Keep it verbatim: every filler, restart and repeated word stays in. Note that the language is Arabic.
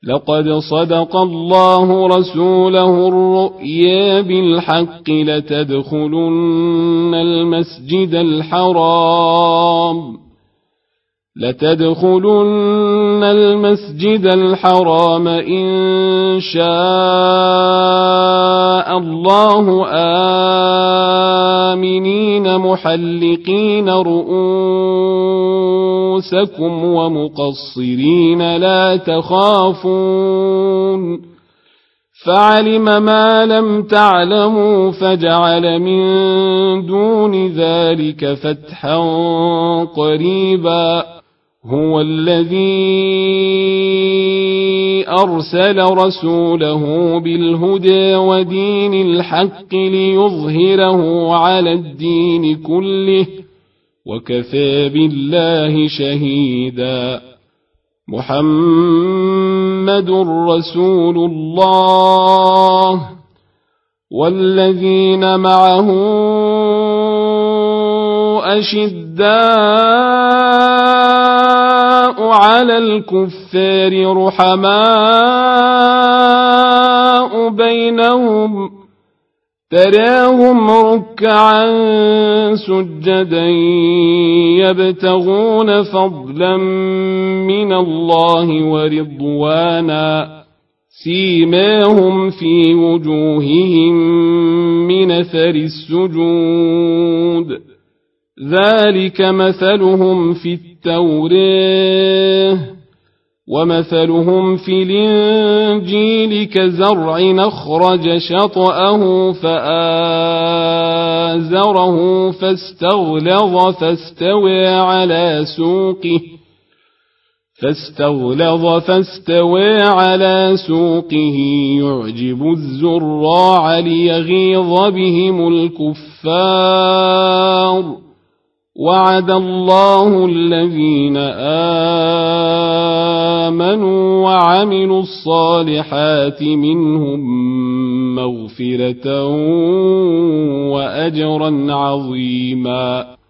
لقد صدق الله رسوله الرؤيا بالحق لتدخلن المسجد الحرام لتدخلن المسجد الحرام إن شاء الله آمنين محلقين رؤوسكم ومقصرين لا تخافون فعلم ما لم تعلموا فجعل من دون ذلك فتحا قريبا هو الذي أرسل رسوله بالهدى ودين الحق ليظهره على الدين كله وكفى بالله شهيدا محمد رسول الله والذين معه أشداء على الكفار رحماء بينهم تراهم ركعا سجدا يبتغون فضلا من الله ورضوانا سيماهم في وجوههم من أثر السجود ذلك مثلهم في التوراة ومثلهم في الإنجيل كزرع أخرج شطأه فآزره فاستغلظ فاستوى على سوقه فاستغلظ فاستوى على سوقه يعجب الزراع ليغيظ بهم الكفار وعد الله الذين آمنوا وعملوا الصالحات منهم مغفرة وأجرا عظيما.